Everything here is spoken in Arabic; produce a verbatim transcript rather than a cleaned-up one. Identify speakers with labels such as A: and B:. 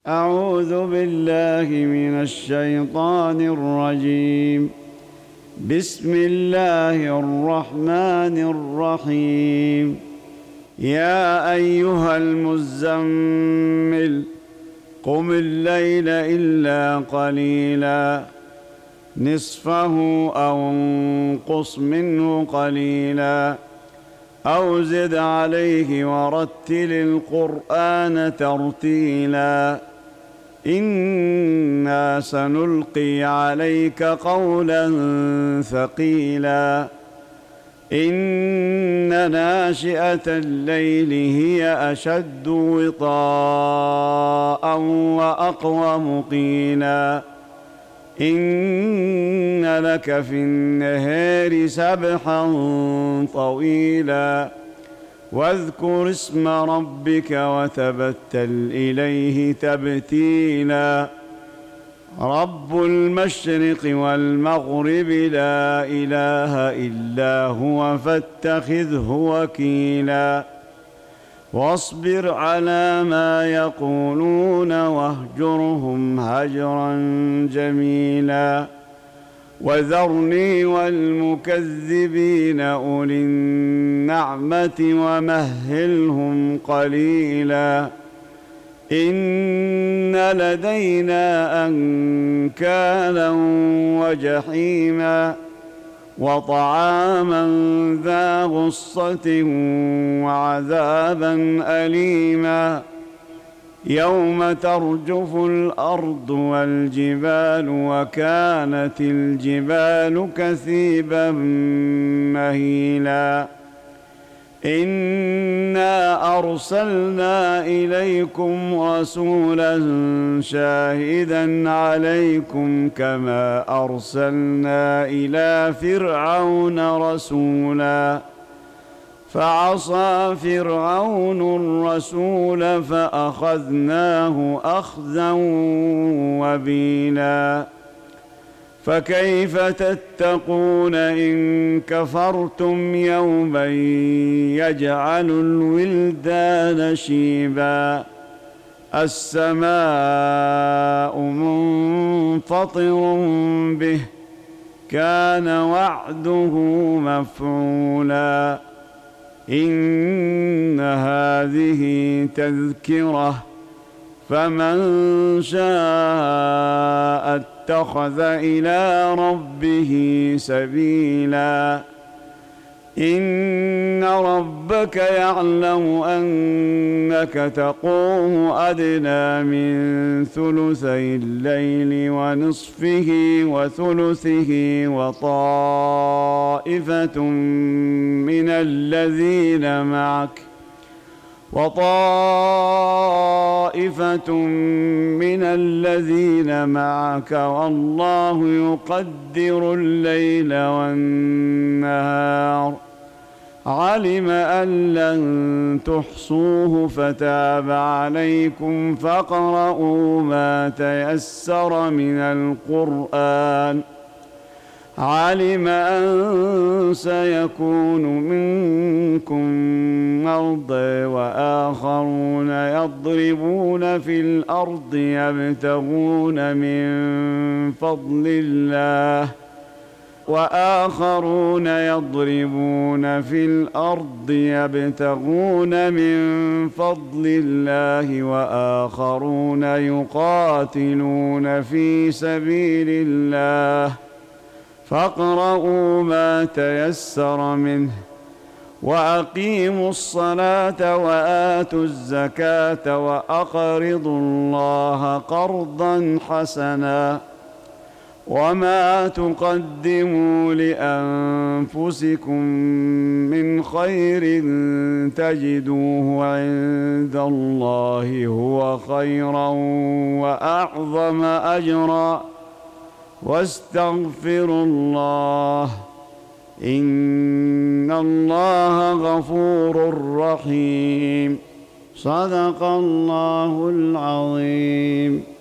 A: أعوذ بالله من الشيطان الرجيم. بسم الله الرحمن الرحيم. يا أيها المزمل قم الليل إلا قليلا نصفه أو انقص منه قليلا أو زد عليه ورتل القرآن ترتيلا إنا سنلقي عليك قولا ثقيلا إن ناشئة الليل هي أشد وطاء وأقوم قيلا إن لك في النهار سبحا طويلا واذكر اسم ربك وتبتل إليه تبتيلا رب المشرق والمغرب لا إله إلا هو فاتخذه وكيلا واصبر على ما يقولون واهجرهم هجرا جميلا وذرني والمكذبين أولي النعمة ومهلهم قليلا إن لدينا أنكالا وجحيما وطعاما ذا غصة وعذابا أليما يوم ترجف الأرض والجبال وكانت الجبال كثيبا مهيلا إنا أرسلنا إليكم رسولا شاهدا عليكم كما أرسلنا إلى فرعون رسولا فعصى فرعون الرسول فأخذناه أخذا وبيلا فكيف تتقون إن كفرتم يوما يجعل الولدان شيبا السماء منفطر به كان وعده مفعولا إن هذه تذكرة فمن شاء اتخذ إلى ربه سبيلا إن ربك يعلم أنك تقوم أدنى من ثلثي الليل ونصفه وثلثه وطائفة من الذين معك وطائفة من الذين معك والله يقدر الليل والنهار علم أن لن تحصوه فتاب عليكم فاقرؤوا ما تيسر من القرآن علم أن سيكون منكم مرضى وآخرون يضربون في الأرض يبتغون من فضل الله وآخرون يضربون في الأرض يبتغون من فضل الله وآخرون يقاتلون في سبيل الله فاقرؤوا ما تيسر منه وأقيموا الصلاة وآتوا الزكاة وأقرضوا الله قرضا حسنا وما تقدموا لأنفسكم من خير تجدوه عند الله هو خيرا وأعظم أجرا واستغفروا الله إن الله غفور رحيم صدق الله العظيم.